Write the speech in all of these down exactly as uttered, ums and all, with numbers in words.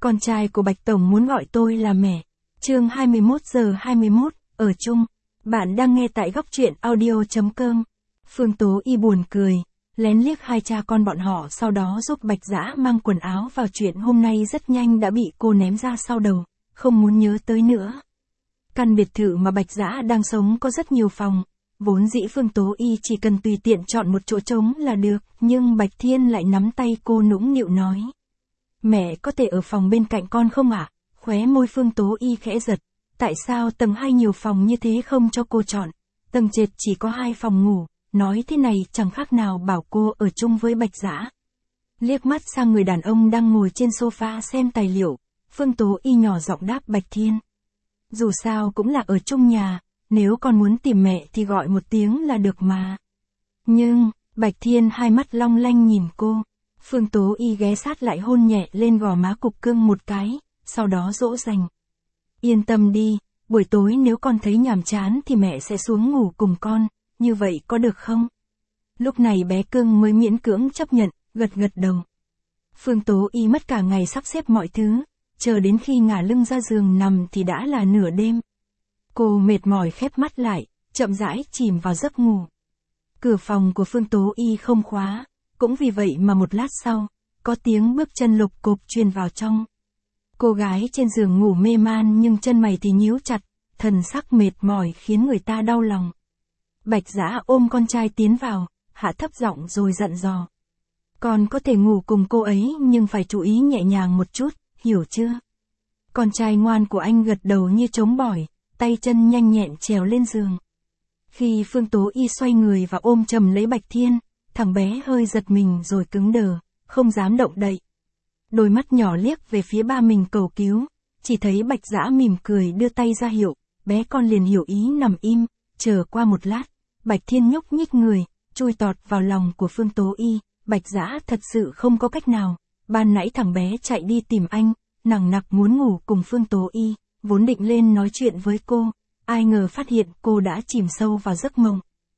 Con trai của Bạch Tổng muốn gọi tôi là mẹ. Chương hai mươi mốt giờ hai mươi mốt, ở chung. Bạn đang nghe tại góc truyện audio chấm com. Phương Tố Y buồn cười, lén liếc hai cha con bọn họ, sau đó giúp Bạch Dã mang quần áo vào. Chuyện hôm nay rất nhanh đã bị cô ném ra sau đầu, không muốn nhớ tới nữa. Căn biệt thự mà Bạch Dã đang sống có rất nhiều phòng, vốn dĩ Phương Tố Y chỉ cần tùy tiện chọn một chỗ trống là được, nhưng Bạch Thiên lại nắm tay cô nũng nịu nói. Mẹ có thể ở phòng bên cạnh con không ạ? À? Khóe môi Phương Tố Y khẽ giật. Tại sao tầng hai nhiều phòng như thế không cho cô chọn? Tầng trệt chỉ có hai phòng ngủ, nói thế này chẳng khác nào bảo cô ở chung với Bạch Dã. Liếc mắt sang người đàn ông đang ngồi trên sofa xem tài liệu, Phương Tố Y nhỏ giọng đáp Bạch Thiên. Dù sao cũng là ở chung nhà, nếu con muốn tìm mẹ thì gọi một tiếng là được mà. Nhưng, Bạch Thiên hai mắt long lanh nhìn cô. Phương Tố Y ghé sát lại hôn nhẹ lên gò má cục cưng một cái, sau đó dỗ dành. Yên tâm đi, buổi tối nếu con thấy nhàm chán thì mẹ sẽ xuống ngủ cùng con, như vậy có được không? Lúc này bé cưng mới miễn cưỡng chấp nhận, gật gật đầu. Phương Tố Y mất cả ngày sắp xếp mọi thứ, chờ đến khi ngả lưng ra giường nằm thì đã là nửa đêm. Cô mệt mỏi khép mắt lại, chậm rãi chìm vào giấc ngủ. Cửa phòng của Phương Tố Y không khóa. Cũng vì vậy mà một lát sau, có tiếng bước chân lục cộp truyền vào trong. Cô gái trên giường ngủ mê man nhưng chân mày thì nhíu chặt, thần sắc mệt mỏi khiến người ta đau lòng. Bạch Dã ôm con trai tiến vào, hạ thấp giọng rồi dặn dò. Con có thể ngủ cùng cô ấy nhưng phải chú ý nhẹ nhàng một chút, hiểu chưa? Con trai ngoan của anh gật đầu như trống bỏi, tay chân nhanh nhẹn trèo lên giường. Khi Phương Tố Y xoay người và ôm chầm lấy Bạch Thiên, thằng bé hơi giật mình rồi cứng đờ, không dám động đậy. Đôi mắt nhỏ liếc về phía ba mình cầu cứu, chỉ thấy Bạch Dã mỉm cười đưa tay ra hiệu, bé con liền hiểu ý nằm im, chờ qua một lát, Bạch Thiên nhúc nhích người, chui tọt vào lòng của Phương Tố Y. Bạch Dã thật sự không có cách nào, ban nãy thằng bé chạy đi tìm anh, nằng nặc muốn ngủ cùng Phương Tố Y, vốn định lên nói chuyện với cô, ai ngờ phát hiện cô đã chìm sâu vào giấc mộng.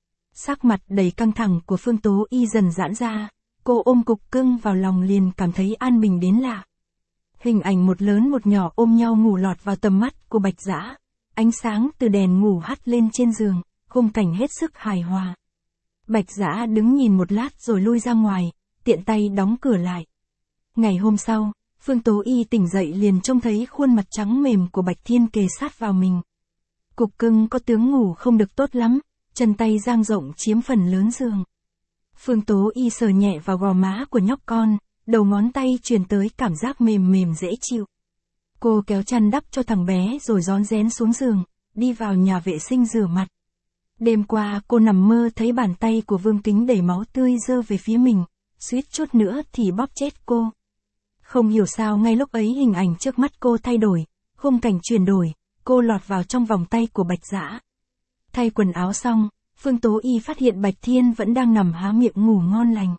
Sắc mặt đầy căng thẳng của Phương Tố Y dần giãn ra, cô ôm cục cưng vào lòng liền cảm thấy an bình đến lạ. Hình ảnh một lớn một nhỏ ôm nhau ngủ lọt vào tầm mắt của Bạch Dã, ánh sáng từ đèn ngủ hắt lên trên giường, khung cảnh hết sức hài hòa. Bạch Dã đứng nhìn một lát rồi lui ra ngoài, tiện tay đóng cửa lại. Ngày hôm sau, Phương Tố Y tỉnh dậy liền trông thấy khuôn mặt trắng mềm của Bạch Thiên kề sát vào mình. Cục cưng có tướng ngủ không được tốt lắm. Chân tay dang rộng chiếm phần lớn giường. Phương Tố Y sờ nhẹ vào gò má của nhóc con, đầu ngón tay truyền tới cảm giác mềm mềm dễ chịu. Cô kéo chăn đắp cho thằng bé rồi rón rén xuống giường, đi vào nhà vệ sinh rửa mặt. Đêm qua cô nằm mơ thấy bàn tay của Vương Kính đầy máu tươi giơ về phía mình, suýt chút nữa thì bóp chết cô. Không hiểu sao ngay lúc ấy hình ảnh trước mắt cô thay đổi, khung cảnh chuyển đổi, cô lọt vào trong vòng tay của Bạch Dã. Thay quần áo xong, Phương Tố Y phát hiện Bạch Thiên vẫn đang nằm há miệng ngủ ngon lành.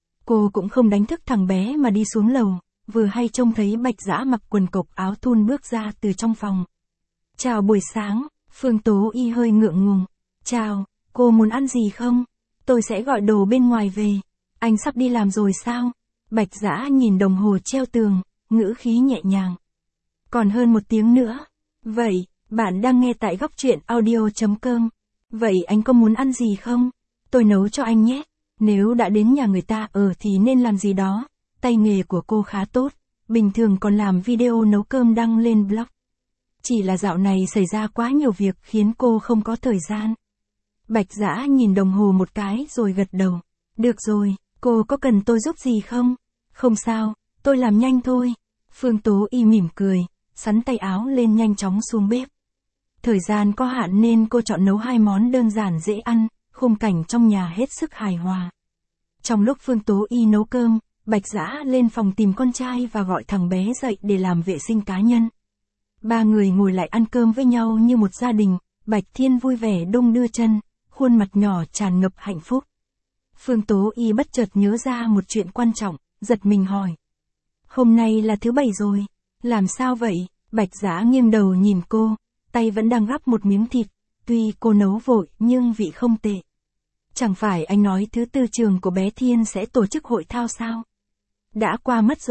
Cô cũng không đánh thức thằng bé mà đi xuống lầu, vừa hay trông thấy Bạch Dã mặc quần cộc áo thun bước ra từ trong phòng. Chào buổi sáng, Phương Tố Y hơi ngượng ngùng. Chào, cô muốn ăn gì không? Tôi sẽ gọi đồ bên ngoài về. Anh sắp đi làm rồi sao? Bạch Dã nhìn đồng hồ treo tường, ngữ khí nhẹ nhàng. Còn hơn một tiếng nữa. Vậy, bạn đang nghe tại góc truyện audio chấm com. Vậy anh có muốn ăn gì không? Tôi nấu cho anh nhé. Nếu đã đến nhà người ta ở thì nên làm gì đó. Tay nghề của cô khá tốt. Bình thường còn làm video nấu cơm đăng lên blog. Chỉ là dạo này xảy ra quá nhiều việc khiến cô không có thời gian. Bạch Dã nhìn đồng hồ một cái rồi gật đầu. Được rồi, cô có cần tôi giúp gì không? Không sao, tôi làm nhanh thôi. Phương Tố Y mỉm cười, sắn tay áo lên nhanh chóng xuống bếp. Thời gian có hạn nên cô chọn nấu hai món đơn giản dễ ăn, khung cảnh trong nhà hết sức hài hòa. Trong lúc Phương Tố Y nấu cơm, Bạch Dã lên phòng tìm con trai và gọi thằng bé dậy để làm vệ sinh cá nhân. Ba người ngồi lại ăn cơm với nhau như một gia đình, Bạch Thiên vui vẻ đung đưa chân, khuôn mặt nhỏ tràn ngập hạnh phúc. Phương Tố Y bất chợt nhớ ra một chuyện quan trọng, giật mình hỏi. Hôm nay là thứ bảy rồi, làm sao vậy? Bạch Dã nghiêng đầu nhìn cô, tay vẫn đang gắp một miếng thịt, tuy cô nấu vội nhưng vị không tệ. Chẳng phải anh nói thứ tư trường của bé Thiên sẽ tổ chức hội thao sao? Đã qua mất rồi,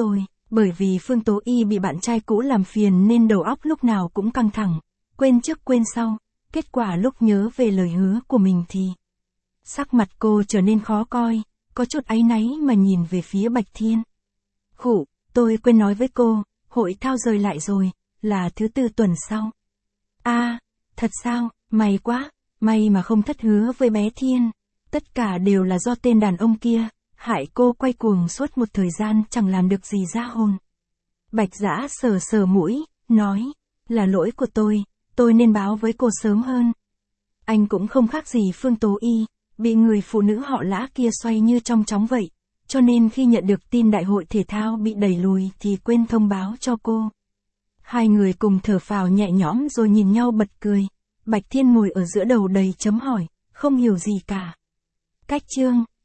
Bởi vì Phương Tố Y bị bạn trai cũ làm phiền nên đầu óc lúc nào cũng căng thẳng, quên trước quên sau, kết quả lúc nhớ về lời hứa của mình thì sắc mặt cô trở nên khó coi, có chút áy náy mà nhìn về phía Bạch Thiên. Khụ, tôi quên nói với cô, hội thao rời lại rồi, là thứ tư tuần sau. A, à, thật sao, may quá, may mà không thất hứa với bé Thiên. Tất cả đều là do tên đàn ông kia, hại cô quay cuồng suốt một thời gian chẳng làm được gì ra hồn. Bạch Dã sờ sờ mũi, nói, là lỗi của tôi, tôi nên báo với cô sớm hơn. Anh cũng không khác gì Phương Tố Y, bị người phụ nữ họ Lã kia xoay như trong chóng vậy, cho nên khi nhận được tin đại hội thể thao bị đẩy lùi thì quên thông báo cho cô. Hai người cùng thở phào nhẹ nhõm rồi nhìn nhau bật cười. Bạch Thiên ngồi ở giữa đầu đầy chấm hỏi, không hiểu gì cả. Cách chương